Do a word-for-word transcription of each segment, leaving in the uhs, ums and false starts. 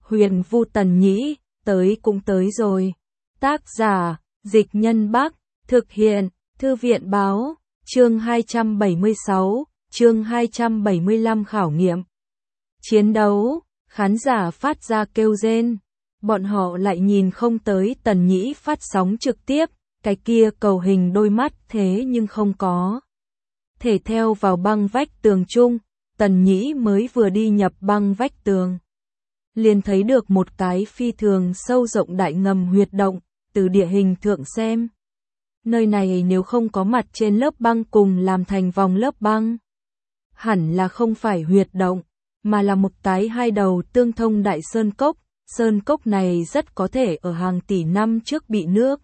Huyền Vu Tần Nhĩ, tới cũng tới rồi. Tác giả, Dịch Nhân Bắc, thực hiện, Thư viện Báo, chương hai trăm bảy mươi sáu, chương hai trăm bảy mươi lăm khảo nghiệm. Chiến đấu, khán giả phát ra kêu rên. Bọn họ lại nhìn không tới Tần Nhĩ phát sóng trực tiếp, cái kia cầu hình đôi mắt thế nhưng không có. Thể theo vào băng vách tường chung, Tần Nhĩ mới vừa đi nhập băng vách tường. Liền thấy được một cái phi thường sâu rộng đại ngầm huyệt động, từ địa hình thượng xem. Nơi này nếu không có mặt trên lớp băng cùng làm thành vòng lớp băng, hẳn là không phải huyệt động, mà là một cái hai đầu tương thông đại sơn cốc. Sơn cốc này rất có thể ở hàng tỷ năm trước bị nước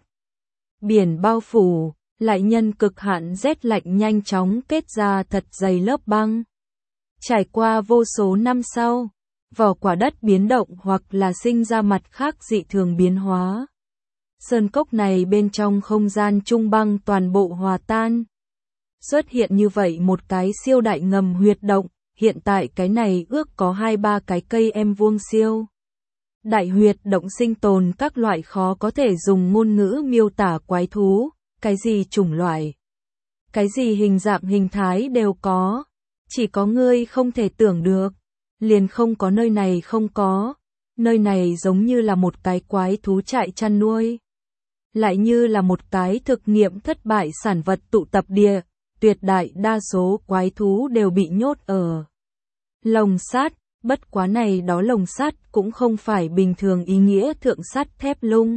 biển bao phủ, lại nhân cực hạn rét lạnh nhanh chóng kết ra thật dày lớp băng. Trải qua vô số năm sau, vỏ quả đất biến động hoặc là sinh ra mặt khác dị thường biến hóa. Sơn cốc này bên trong không gian trung băng toàn bộ hòa tan. Xuất hiện như vậy một cái siêu đại ngầm huyệt động, hiện tại cái này ước có hai ba cái cây em vuông siêu. Đại huyệt động sinh tồn các loại khó có thể dùng ngôn ngữ miêu tả quái thú, cái gì chủng loại, cái gì hình dạng hình thái đều có, chỉ có ngươi không thể tưởng được, liền không có nơi này không có, nơi này giống như là một cái quái thú trại chăn nuôi, lại như là một cái thực nghiệm thất bại sản vật tụ tập địa, tuyệt đại đa số quái thú đều bị nhốt ở lồng sắt. Bất quá này đó lồng sắt cũng không phải bình thường ý nghĩa thượng sắt thép lung,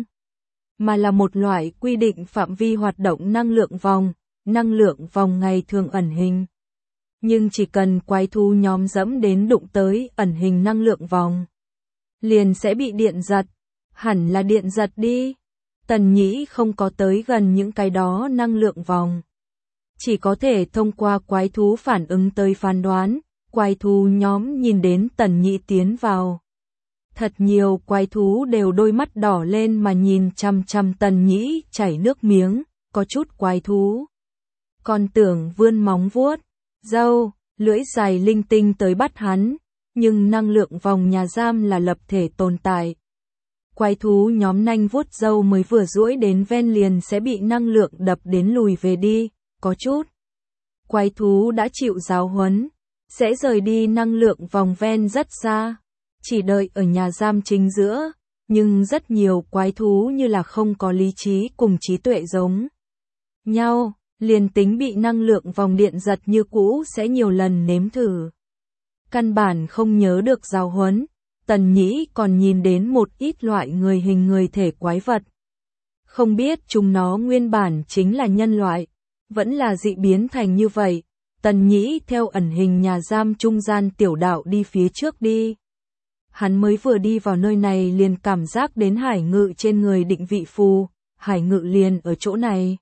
mà là một loại quy định phạm vi hoạt động năng lượng vòng, năng lượng vòng ngày thường ẩn hình. Nhưng chỉ cần quái thú nhóm dẫm đến đụng tới ẩn hình năng lượng vòng, liền sẽ bị điện giật, hẳn là điện giật đi. Tần Nhĩ không có tới gần những cái đó năng lượng vòng, chỉ có thể thông qua quái thú phản ứng tới phán đoán. Quái thú nhóm nhìn đến Tần Nhĩ tiến vào. Thật nhiều quái thú đều đôi mắt đỏ lên mà nhìn chằm chằm Tần Nhĩ chảy nước miếng, có chút quái thú còn tưởng vươn móng vuốt, râu, lưỡi dài linh tinh tới bắt hắn, nhưng năng lượng vòng nhà giam là lập thể tồn tại. Quái thú nhóm nanh vuốt râu mới vừa duỗi đến ven liền sẽ bị năng lượng đập đến lùi về đi, có chút quái thú đã chịu giáo huấn, sẽ rời đi năng lượng vòng ven rất xa, chỉ đợi ở nhà giam chính giữa, nhưng rất nhiều quái thú như là không có lý trí cùng trí tuệ giống nhau, liền tính bị năng lượng vòng điện giật như cũ sẽ nhiều lần nếm thử. Căn bản không nhớ được giáo huấn, Tần Nhĩ còn nhìn đến một ít loại người hình người thể quái vật. Không biết chúng nó nguyên bản chính là nhân loại, vẫn là dị biến thành như vậy. Tần Nhĩ theo ẩn hình nhà giam trung gian tiểu đạo đi phía trước đi. Hắn mới vừa đi vào nơi này liền cảm giác đến hải ngự trên người định vị phù, hải ngự liền ở chỗ này.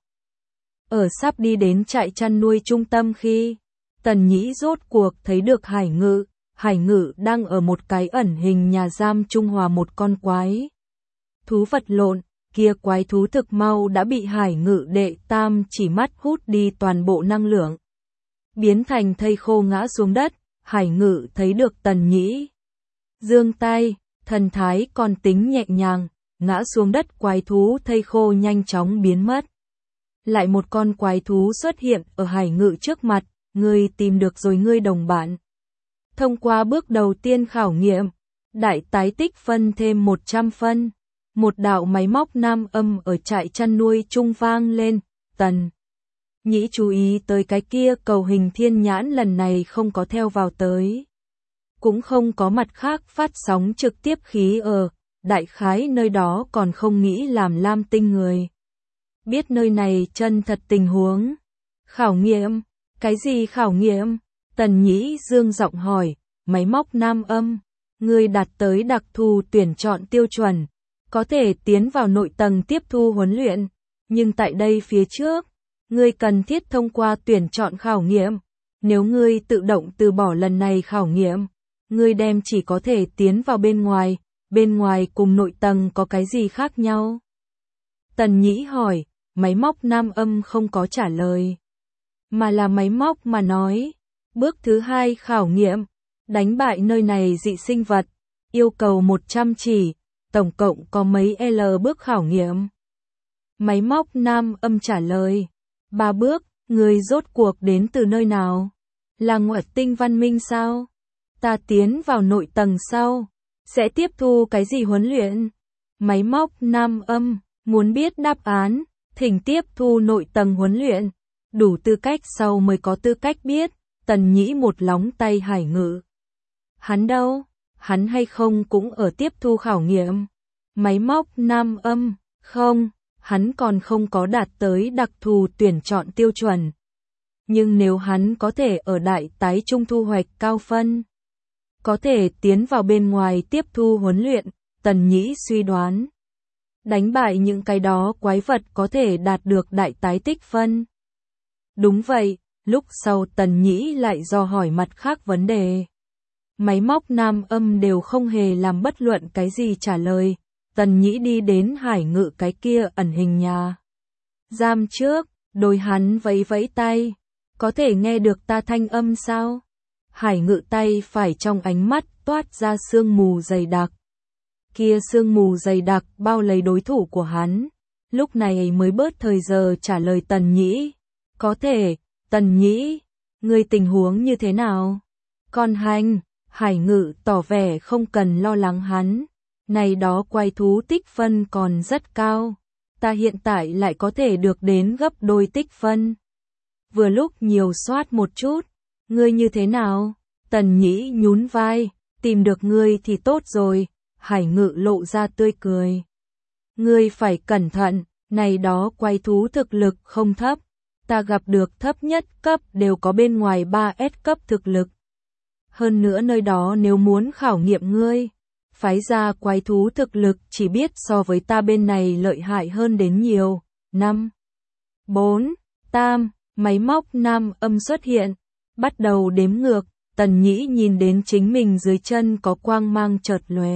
Ở sắp đi đến trại chăn nuôi trung tâm khi, Tần Nhĩ rốt cuộc thấy được hải ngự, hải ngự đang ở một cái ẩn hình nhà giam trung hòa một con quái thú vật lộn, kia quái thú thực mau đã bị hải ngự đệ tam chỉ mắt hút đi toàn bộ năng lượng. Biến thành thây khô ngã xuống đất, hải ngự thấy được Tần Nhĩ. Giương tay, thần thái còn tính nhẹ nhàng, ngã xuống đất quái thú thây khô nhanh chóng biến mất. Lại một con quái thú xuất hiện ở hải ngự trước mặt, ngươi tìm được rồi ngươi đồng bạn. Thông qua bước đầu tiên khảo nghiệm, đại tái tích phân thêm một trăm phân. Một đạo máy móc nam âm ở trại chăn nuôi trung vang lên, Tần Nhĩ chú ý tới cái kia cầu hình thiên nhãn lần này không có theo vào tới. Cũng không có mặt khác phát sóng trực tiếp khí ở, đại khái nơi đó còn không nghĩ làm lam tinh người. Biết nơi này chân thật tình huống. Khảo nghiệm, cái gì khảo nghiệm? Tần Nhĩ dương giọng hỏi, máy móc nam âm, người đạt tới đặc thù tuyển chọn tiêu chuẩn, có thể tiến vào nội tầng tiếp thu huấn luyện, nhưng tại đây phía trước, ngươi cần thiết thông qua tuyển chọn khảo nghiệm, nếu ngươi tự động từ bỏ lần này khảo nghiệm, ngươi đem chỉ có thể tiến vào bên ngoài, bên ngoài cùng nội tầng có cái gì khác nhau? Tần Nhĩ hỏi, máy móc nam âm không có trả lời, mà là máy móc mà nói, bước thứ hai khảo nghiệm, đánh bại nơi này dị sinh vật, Yêu cầu một trăm chỉ, tổng cộng có mấy L bước khảo nghiệm? Máy móc nam âm trả lời. Ba bước, người rốt cuộc đến từ nơi nào? Là ngoại tinh văn minh sao? Ta tiến vào nội tầng sau. Sẽ tiếp thu cái gì huấn luyện? Máy móc nam âm, muốn biết đáp án, thỉnh tiếp thu nội tầng huấn luyện. Đủ tư cách sau mới có tư cách biết. Tần Nhĩ một lóng tay Hải Ngự. Hắn đâu? Hắn hay không cũng ở tiếp thu khảo nghiệm. Máy móc nam âm, không, hắn còn không có đạt tới đặc thù tuyển chọn tiêu chuẩn. Nhưng nếu hắn có thể ở đại tái trung thu hoạch cao phân, có thể tiến vào bên ngoài tiếp thu huấn luyện, Tần Nhĩ suy đoán. Đánh bại những cái đó quái vật có thể đạt được đại tái tích phân. Đúng vậy, lúc sau Tần Nhĩ lại dò hỏi mặt khác vấn đề. Máy móc nam âm đều không hề làm bất luận cái gì trả lời. Tần Nhĩ đi đến Hải Ngự cái kia ẩn hình nhà giam trước, đôi hắn vẫy vẫy tay. Có thể nghe được ta thanh âm sao? Hải Ngự tay phải trong ánh mắt toát ra sương mù dày đặc. Kia sương mù dày đặc bao lấy đối thủ của hắn. Lúc này mới bớt thời giờ trả lời Tần Nhĩ. Có thể, Tần Nhĩ, ngươi tình huống như thế nào? Con hành, Hải Ngự tỏ vẻ không cần lo lắng hắn. Này đó quái thú tích phân còn rất cao. Ta hiện tại lại có thể được đến gấp đôi tích phân. Vừa lúc nhiều soát một chút. Ngươi như thế nào? Tần Nhĩ nhún vai. Tìm được ngươi thì tốt rồi. Hải Ngự lộ ra tươi cười. Ngươi phải cẩn thận. Này đó quái thú thực lực không thấp. Ta gặp được thấp nhất cấp đều có bên ngoài ba S cấp thực lực. Hơn nữa nơi đó nếu muốn khảo nghiệm ngươi, phái ra quái thú thực lực chỉ biết so với ta bên này lợi hại hơn đến nhiều. năm, bốn, tam, máy móc nam âm xuất hiện, bắt đầu đếm ngược. Tần Nhĩ nhìn đến chính mình dưới chân có quang mang chợt lóe.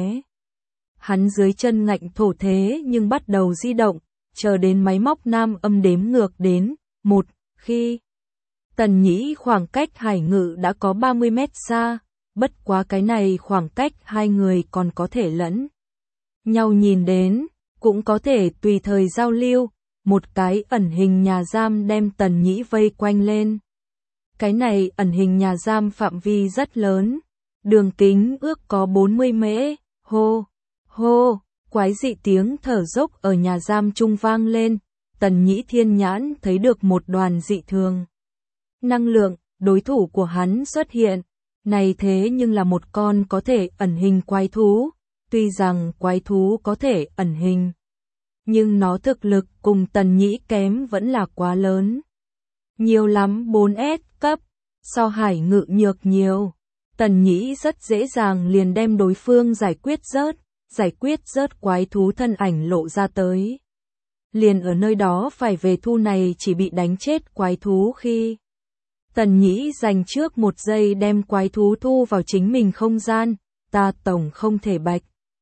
Hắn dưới chân ngạnh thổ thế nhưng bắt đầu di động, chờ đến máy móc nam âm đếm ngược đến một, khi Tần Nhĩ khoảng cách Hải Ngự đã có ba mươi mét xa, bất quá cái này khoảng cách hai người còn có thể lẫn nhau nhìn đến, cũng có thể tùy thời giao lưu. Một cái ẩn hình nhà giam đem Tần Nhĩ vây quanh lên. Cái này ẩn hình nhà giam phạm vi rất lớn, đường kính ước có bốn mươi mễ. Hô, hô, quái dị tiếng thở dốc ở nhà giam trung vang lên. Tần Nhĩ thiên nhãn thấy được một đoàn dị thường năng lượng, đối thủ của hắn xuất hiện. Này thế nhưng là một con có thể ẩn hình quái thú. Tuy rằng quái thú có thể ẩn hình, nhưng nó thực lực cùng Tần Nhĩ kém vẫn là quá lớn. Nhiều lắm bốn S cấp, so Hải Ngự nhược nhiều. Tần Nhĩ rất dễ dàng liền đem đối phương giải quyết rớt, giải quyết rớt quái thú thân ảnh lộ ra tới. Liền ở nơi đó phải về thu này chỉ bị đánh chết quái thú khi Tần Nhĩ dành trước một giây đem quái thú thu vào chính mình không gian. Ta tổng không thể bạch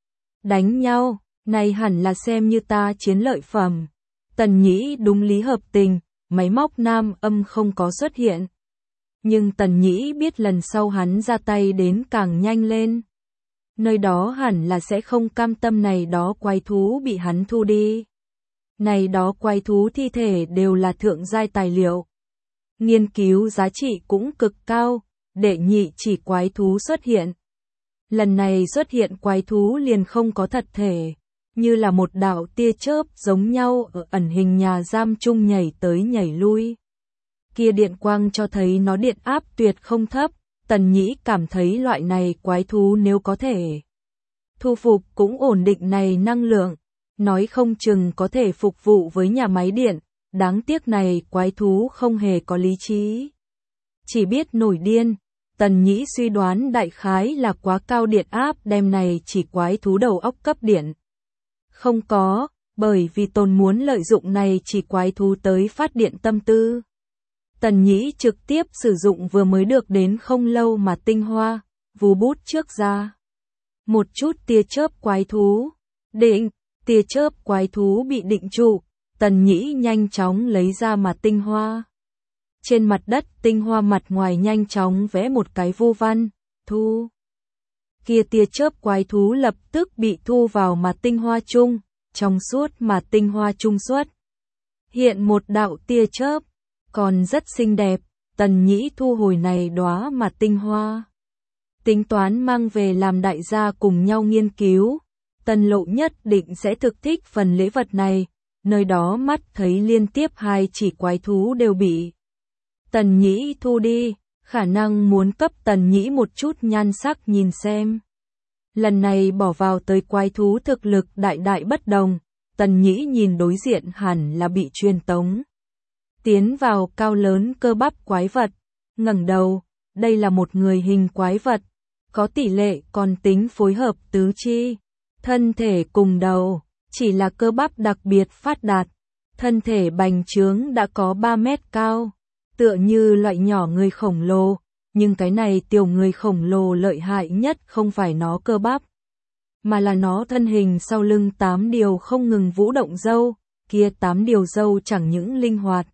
đánh nhau, này hẳn là xem như ta chiến lợi phẩm. Tần Nhĩ đúng lý hợp tình, máy móc nam âm không có xuất hiện. Nhưng Tần Nhĩ biết lần sau hắn ra tay đến càng nhanh lên. Nơi đó hẳn là sẽ không cam tâm này đó quái thú bị hắn thu đi. Này đó quái thú thi thể đều là thượng giai tài liệu. Nghiên cứu giá trị cũng cực cao, đệ nhị chỉ quái thú xuất hiện. Lần này xuất hiện quái thú liền không có thật thể, như là một đạo tia chớp giống nhau ở ẩn hình nhà giam chung nhảy tới nhảy lui. Kia điện quang cho thấy nó điện áp tuyệt không thấp. Tần Nhĩ cảm thấy loại này quái thú nếu có thể thu phục cũng ổn định này năng lượng, nói không chừng có thể phục vụ với nhà máy điện. Đáng tiếc này quái thú không hề có lý trí, chỉ biết nổi điên. Tần Nhĩ suy đoán đại khái là quá cao điện áp đem này chỉ quái thú đầu óc cấp điện. Không có, bởi vì tồn muốn lợi dụng này chỉ quái thú tới phát điện tâm tư. Tần Nhĩ trực tiếp sử dụng vừa mới được đến không lâu mà tinh hoa, vù bút trước ra. Một chút tia chớp quái thú, định, tia chớp quái thú bị định trụ, Tần Nhĩ nhanh chóng lấy ra mà tinh hoa. Trên mặt đất tinh hoa mặt ngoài nhanh chóng vẽ một cái vu văn, thu. kia tia chớp quái thú lập tức bị thu vào mà tinh hoa chung, trong suốt mà tinh hoa trung xuất. Hiện một đạo tia chớp, còn rất xinh đẹp, Tần Nhĩ thu hồi này đóa mà tinh hoa. Tính toán mang về làm đại gia cùng nhau nghiên cứu, Tần Lộ nhất định sẽ thực thích phần lễ vật này, nơi đó mắt thấy liên tiếp hai chỉ quái thú đều bị Tần Nhĩ thu đi, khả năng muốn cấp Tần Nhĩ một chút nhan sắc nhìn xem. Lần này bỏ vào tới quái thú thực lực đại đại bất đồng, Tần Nhĩ nhìn đối diện hẳn là bị truyền tống. Tiến vào cao lớn cơ bắp quái vật, ngẩng đầu, đây là một người hình quái vật, có tỷ lệ còn tính phối hợp tứ chi, thân thể cùng đầu, chỉ là cơ bắp đặc biệt phát đạt, thân thể bành trướng đã có ba mét cao, tựa như loại nhỏ người khổng lồ, nhưng cái này tiểu người khổng lồ lợi hại nhất không phải nó cơ bắp, mà là nó thân hình sau lưng tám điều không ngừng vũ động râu, kia tám điều râu chẳng những linh hoạt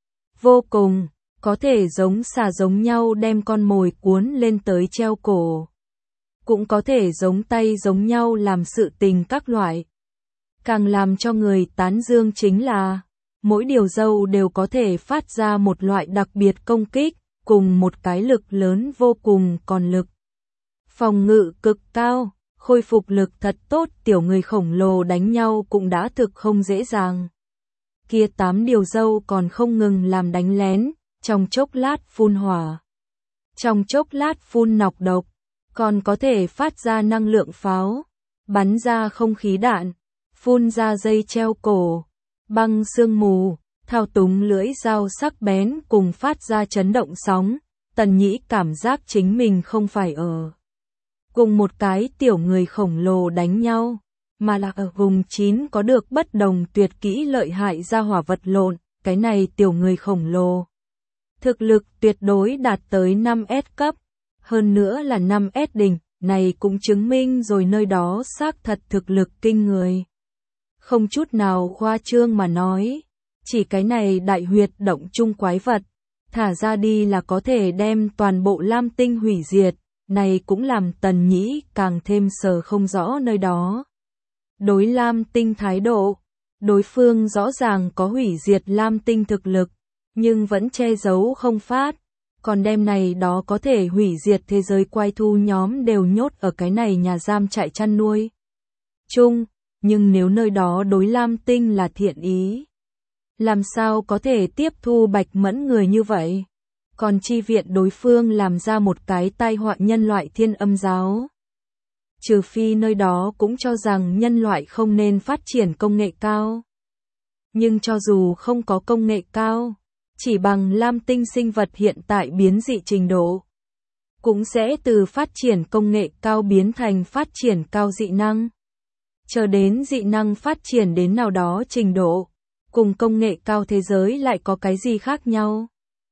vô cùng, có thể giống xà giống nhau đem con mồi cuốn lên tới treo cổ, cũng có thể giống tay giống nhau làm sự tình các loại. Càng làm cho người tán dương chính là, mỗi điều râu đều có thể phát ra một loại đặc biệt công kích, cùng một cái lực lớn vô cùng còn lực. Phòng ngự cực cao, khôi phục lực thật tốt, tiểu người khổng lồ đánh nhau cũng đã thực không dễ dàng. Kia tám điều râu còn không ngừng làm đánh lén, trong chốc lát phun hỏa, trong chốc lát phun nọc độc, còn có thể phát ra năng lượng pháo, bắn ra không khí đạn, phun ra dây treo cổ, băng sương mù, thao túng lưỡi dao sắc bén cùng phát ra chấn động sóng. Tần Nhĩ cảm giác chính mình không phải ở cùng một cái tiểu người khổng lồ đánh nhau, mà là ở vùng chín có được bất đồng tuyệt kỹ lợi hại ra hỏa vật lộn, cái này tiểu người khổng lồ. Thực lực tuyệt đối đạt tới năm S cấp, hơn nữa là năm S đỉnh, này cũng chứng minh rồi nơi đó xác thật thực lực kinh người. Không chút nào khoa trương mà nói, chỉ cái này đại huyệt động chung quái vật, thả ra đi là có thể đem toàn bộ Lam Tinh hủy diệt, này cũng làm Tần Nhĩ càng thêm sờ không rõ nơi đó. Đối Lam Tinh thái độ, đối phương rõ ràng có hủy diệt Lam Tinh thực lực, nhưng vẫn che giấu không phát, còn đem này đó có thể hủy diệt thế giới quái thú nhóm đều nhốt ở cái này nhà giam trại chăn nuôi chung, nhưng nếu nơi đó đối Lam Tinh là thiện ý, làm sao có thể tiếp thu Bạch Mẫn người như vậy, còn chi viện đối phương làm ra một cái tai họa nhân loại Thiên Âm giáo. Trừ phi nơi đó cũng cho rằng nhân loại không nên phát triển công nghệ cao. Nhưng cho dù không có công nghệ cao, chỉ bằng Lam Tinh sinh vật hiện tại biến dị trình độ, cũng sẽ từ phát triển công nghệ cao biến thành phát triển cao dị năng. Chờ đến dị năng phát triển đến nào đó trình độ, cùng công nghệ cao thế giới lại có cái gì khác nhau?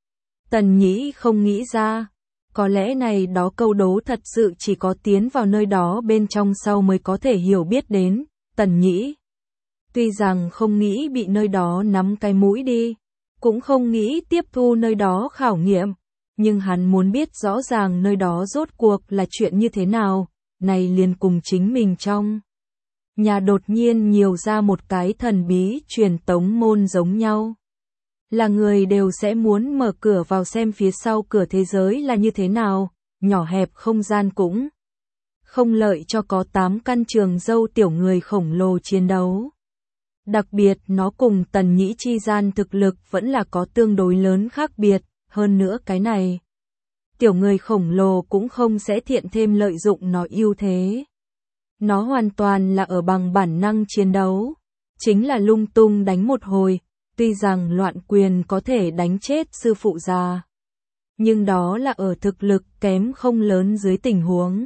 Tần Nhĩ không nghĩ ra, có lẽ này đó câu đố thật sự chỉ có tiến vào nơi đó bên trong sau mới có thể hiểu biết đến. Tần Nhĩ tuy rằng không nghĩ bị nơi đó nắm cái mũi đi, cũng không nghĩ tiếp thu nơi đó khảo nghiệm, nhưng hắn muốn biết rõ ràng nơi đó rốt cuộc là chuyện như thế nào, này liền cùng chính mình trong nhà đột nhiên nhiều ra một cái thần bí truyền tống môn giống nhau. Là người đều sẽ muốn mở cửa vào xem phía sau cửa thế giới là như thế nào, nhỏ hẹp không gian cũng không lợi cho có tám căn trường dâu tiểu người khổng lồ chiến đấu. Đặc biệt nó cùng Tần Nhĩ chi gian thực lực vẫn là có tương đối lớn khác biệt, hơn nữa cái này. Tiểu người khổng lồ cũng không sẽ thiện thêm lợi dụng nó ưu thế. Nó hoàn toàn là ở bằng bản năng chiến đấu, chính là lung tung đánh một hồi, tuy rằng loạn quyền có thể đánh chết sư phụ già, nhưng đó là ở thực lực kém không lớn dưới tình huống.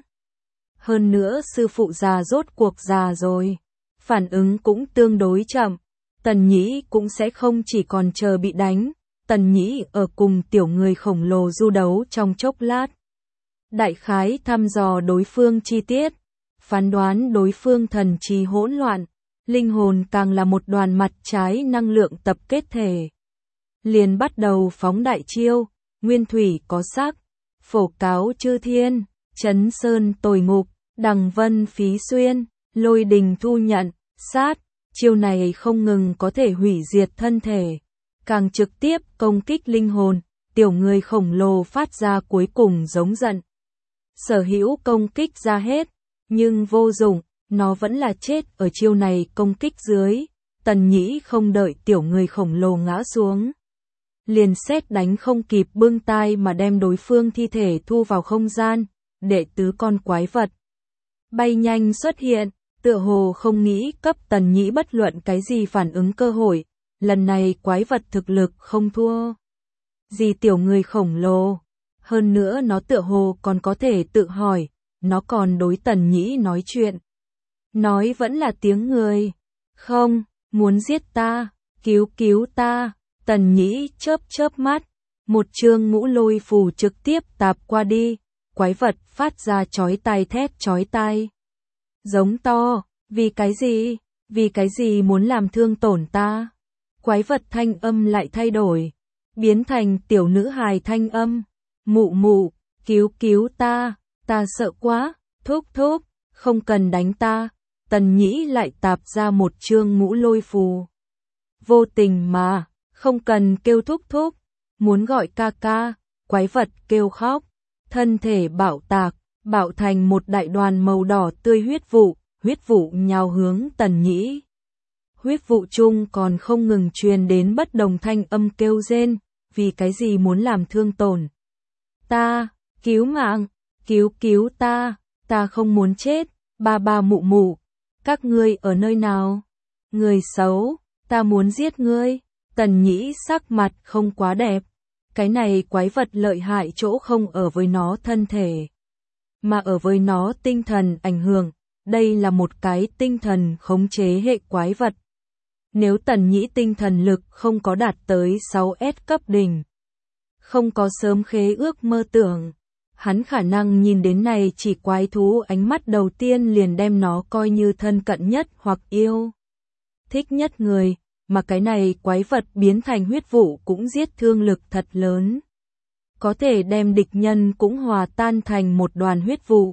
Hơn nữa sư phụ già rốt cuộc già rồi, phản ứng cũng tương đối chậm, Tần Nhĩ cũng sẽ không chỉ còn chờ bị đánh, Tần Nhĩ ở cùng tiểu người khổng lồ du đấu trong chốc lát. Đại khái thăm dò đối phương chi tiết, phán đoán đối phương thần trí hỗn loạn, linh hồn càng là một đoàn mặt trái năng lượng tập kết thể. Liền bắt đầu phóng đại chiêu, nguyên thủy có sắc, phổ cáo chư thiên, chấn sơn tồi ngục, đằng vân phí xuyên, lôi đình thu nhận, sát, chiêu này không ngừng có thể hủy diệt thân thể, càng trực tiếp công kích linh hồn, tiểu người khổng lồ phát ra cuối cùng giống giận. Sở hữu công kích ra hết, nhưng vô dụng, nó vẫn là chết ở chiêu này công kích dưới. Tần Nhĩ không đợi tiểu người khổng lồ ngã xuống, liền sét đánh không kịp bưng tai mà đem đối phương thi thể thu vào không gian. Đệ tứ con quái vật bay nhanh xuất hiện, tựa hồ không nghĩ cấp Tần Nhĩ bất luận cái gì phản ứng cơ hội. Lần này quái vật thực lực không thua gì tiểu người khổng lồ, hơn nữa nó tựa hồ còn có thể tự hỏi, nó còn đối Tần Nhĩ nói chuyện. Nói vẫn là tiếng người. Không, muốn giết ta, cứu cứu ta. Tần Nhĩ chớp chớp mắt, một chương ngũ lôi phù trực tiếp tạp qua đi, quái vật phát ra chói tai thét chói tai. Giống to, vì cái gì, vì cái gì muốn làm thương tổn ta? Quái vật thanh âm lại thay đổi, biến thành tiểu nữ hài thanh âm. Mụ mụ, cứu cứu ta, ta sợ quá, thúc thúc, không cần đánh ta. Tần Nhĩ lại tạp ra một chương ngũ lôi phù. Vô tình mà, không cần kêu thúc thúc, muốn gọi ca ca, quái vật kêu khóc, thân thể bạo tạc, bạo thành một đại đoàn màu đỏ tươi huyết vụ, huyết vụ nhào hướng Tần Nhĩ. Huyết vụ chung còn không ngừng truyền đến bất đồng thanh âm kêu rên, vì cái gì muốn làm thương tổn ta, cứu mạng, cứu cứu ta, ta không muốn chết, ba ba mụ mụ, các ngươi ở nơi nào? Người xấu, ta muốn giết ngươi. Tần Nhĩ sắc mặt không quá đẹp, cái này quái vật lợi hại chỗ không ở với nó thân thể, mà ở với nó tinh thần ảnh hưởng, đây là một cái tinh thần khống chế hệ quái vật. Nếu Tần Nhĩ tinh thần lực không có đạt tới sáu S cấp đỉnh, không có sớm khế ước mơ tưởng, hắn khả năng nhìn đến này chỉ quái thú ánh mắt đầu tiên liền đem nó coi như thân cận nhất hoặc yêu thích nhất người, mà cái này quái vật biến thành huyết vụ cũng giết thương lực thật lớn. Có thể đem địch nhân cũng hòa tan thành một đoàn huyết vụ.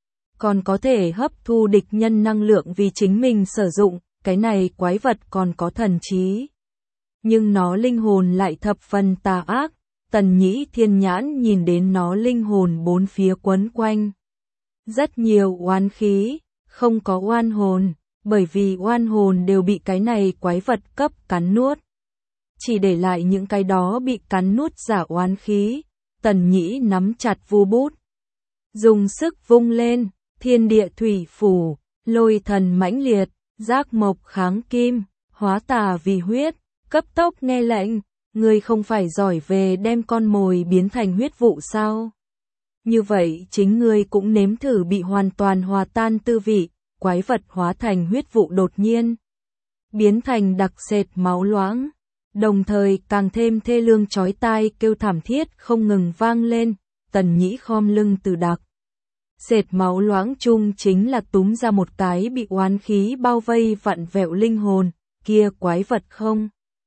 Còn có thể hấp thu địch nhân năng lượng vì chính mình sử dụng, cái này quái vật còn có thần trí. Nhưng nó linh hồn lại thập phần tà ác. Tần Nhĩ thiên nhãn nhìn đến nó linh hồn bốn phía quấn quanh. Rất nhiều oán khí, không có oan hồn, bởi vì oan hồn đều bị cái này quái vật cấp cắn nuốt. Chỉ để lại những cái đó bị cắn nuốt giả oán khí. Tần Nhĩ nắm chặt vu bút, dùng sức vung lên, thiên địa thủy phủ, lôi thần mãnh liệt, giác mộc kháng kim, hóa tà vì huyết, cấp tốc nghe lệnh. Ngươi không phải giỏi về đem con mồi biến thành huyết vụ sao? Như vậy chính ngươi cũng nếm thử bị hoàn toàn hòa tan tư vị. Quái vật hóa thành huyết vụ đột nhiên biến thành đặc sệt máu loãng, đồng thời càng thêm thê lương chói tai kêu thảm thiết không ngừng vang lên. Tần Nhĩ khom lưng từ đặc sệt máu loãng chung chính là túm ra một cái bị oán khí bao vây vặn vẹo linh hồn. Kia quái vật không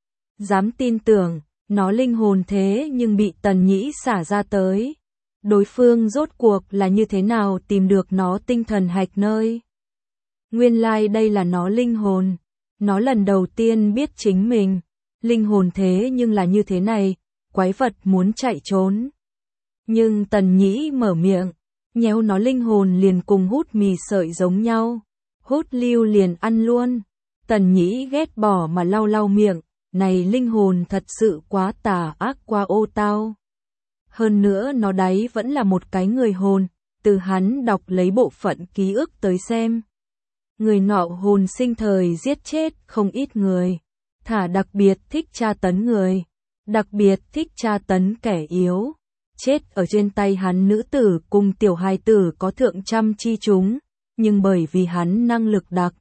dám tin tưởng, nó linh hồn thế nhưng bị Tần Nhĩ xả ra tới. Đối phương rốt cuộc là như thế nào tìm được nó tinh thần hạch nơi? Nguyên lai like đây là nó linh hồn. Nó lần đầu tiên biết chính mình. Linh hồn thế nhưng là như thế này, quái vật muốn chạy trốn. Nhưng Tần Nhĩ mở miệng, nhéo nó linh hồn liền cùng hút mì sợi giống nhau. Hút lưu liền ăn luôn. Tần Nhĩ ghét bỏ mà lau lau miệng. Này linh hồn thật sự quá tà ác quá ô tao. Hơn nữa nó đấy vẫn là một cái người hồn, từ hắn đọc lấy bộ phận ký ức tới xem. Người nọ hồn sinh thời giết chết không ít người, thả đặc biệt thích tra tấn người, đặc biệt thích tra tấn kẻ yếu. Chết ở trên tay hắn nữ tử cùng tiểu hài tử có thượng trăm chi chúng, nhưng bởi vì hắn năng lực đặc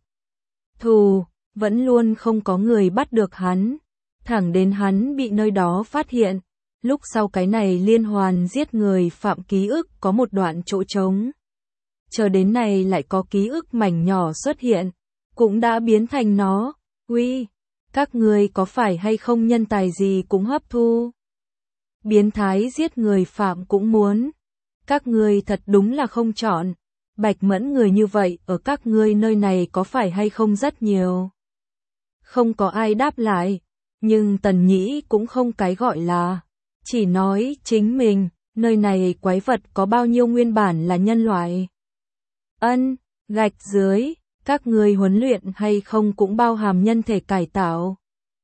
thù, vẫn luôn không có người bắt được hắn. Thẳng đến hắn bị nơi đó phát hiện, lúc sau cái này liên hoàn giết người phạm ký ức có một đoạn chỗ trống. Chờ đến này lại có ký ức mảnh nhỏ xuất hiện, cũng đã biến thành nó. Uy, các người có phải hay không nhân tài gì cũng hấp thu? Biến thái giết người phạm cũng muốn. Các người thật đúng là không chọn. Bạch Mẫn người như vậy ở các ngươi nơi này có phải hay không rất nhiều? Không có ai đáp lại, nhưng Tần Nhĩ cũng không cái gọi là, chỉ nói chính mình, nơi này quái vật có bao nhiêu nguyên bản là nhân loại. Ân, gạch dưới, các ngươi huấn luyện hay không cũng bao hàm nhân thể cải tạo.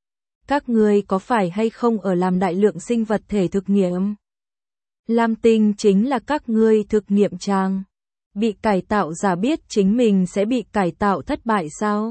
Các ngươi có phải hay không ở làm đại lượng sinh vật thể thực nghiệm? Lam Tinh chính là các ngươi thực nghiệm trang. Bị cải tạo giả biết chính mình sẽ bị cải tạo thất bại sao?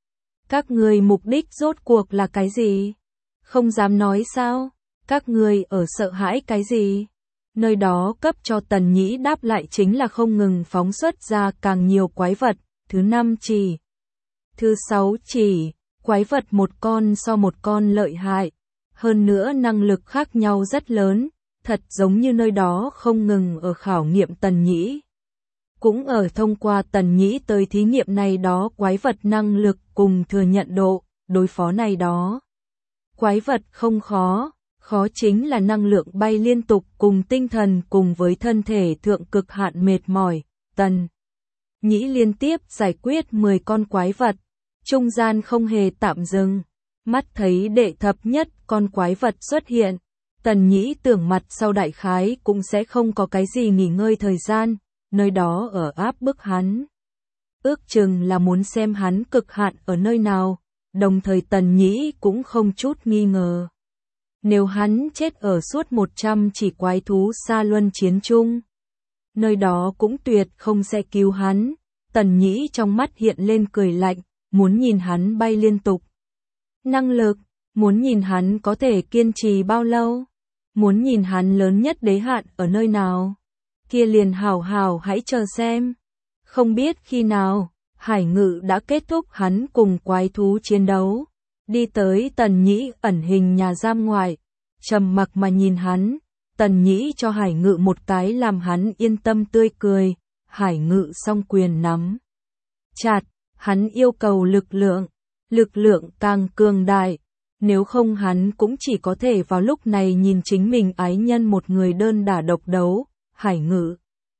Các ngươi mục đích rốt cuộc là cái gì? Không dám nói sao? Các ngươi ở sợ hãi cái gì? Nơi đó cấp cho Tần Nhĩ đáp lại chính là không ngừng phóng xuất ra càng nhiều quái vật. Thứ năm chỉ. Thứ sáu chỉ. Quái vật một con so một con lợi hại. Hơn nữa năng lực khác nhau rất lớn. Thật giống như nơi đó không ngừng ở khảo nghiệm Tần Nhĩ. Cũng ở thông qua Tần Nhĩ tới thí nghiệm này đó quái vật năng lực cùng thừa nhận độ, đối phó này đó. Quái vật không khó, khó chính là năng lượng bay liên tục cùng tinh thần cùng với thân thể thượng cực hạn mệt mỏi. Tần Nhĩ liên tiếp giải quyết mười con quái vật, trung gian không hề tạm dừng. Mắt thấy đệ thập nhất con quái vật xuất hiện, Tần Nhĩ tưởng mặt sau đại khái cũng sẽ không có cái gì nghỉ ngơi thời gian. Nơi đó ở áp bức hắn. Ước chừng là muốn xem hắn cực hạn ở nơi nào, đồng thời Tần Nhĩ cũng không chút nghi ngờ. Nếu hắn chết ở suốt một trăm chỉ quái thú xa luân chiến chung, nơi đó cũng tuyệt không sẽ cứu hắn. Tần Nhĩ trong mắt hiện lên cười lạnh, muốn nhìn hắn bay liên tục. Năng lực, muốn nhìn hắn có thể kiên trì bao lâu, muốn nhìn hắn lớn nhất đế hạn ở nơi nào. Kia liền hào hào hãy chờ xem. Không biết khi nào, Hải Ngự đã kết thúc hắn cùng quái thú chiến đấu. Đi tới Tần Nhĩ ẩn hình nhà giam ngoài. Trầm mặc mà nhìn hắn. Tần Nhĩ cho Hải Ngự một cái làm hắn yên tâm tươi cười. Hải Ngự song quyền nắm chặt. Hắn yêu cầu lực lượng. Lực lượng càng cường đại. Nếu không hắn cũng chỉ có thể vào lúc này nhìn chính mình ái nhân một người đơn đả độc đấu. Hải Ngự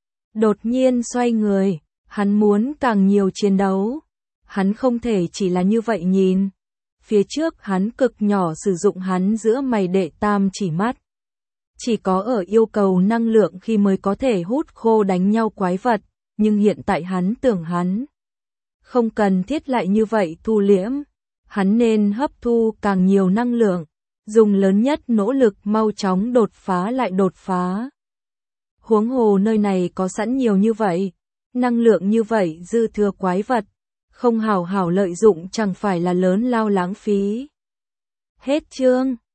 đột nhiên xoay người, hắn muốn càng nhiều chiến đấu. Hắn không thể chỉ là như vậy nhìn. Phía trước hắn cực nhỏ sử dụng hắn giữa mày đệ tam chỉ mắt. Chỉ có ở yêu cầu năng lượng khi mới có thể hút khô đánh nhau quái vật, nhưng hiện tại hắn tưởng hắn không cần thiết lại như vậy thu liễm. Hắn nên hấp thu càng nhiều năng lượng, dùng lớn nhất nỗ lực mau chóng đột phá lại đột phá. Huống hồ nơi này có sẵn nhiều như vậy, năng lượng như vậy dư thừa quái vật, không hào hảo lợi dụng chẳng phải là lớn lao lãng phí. Hết chương.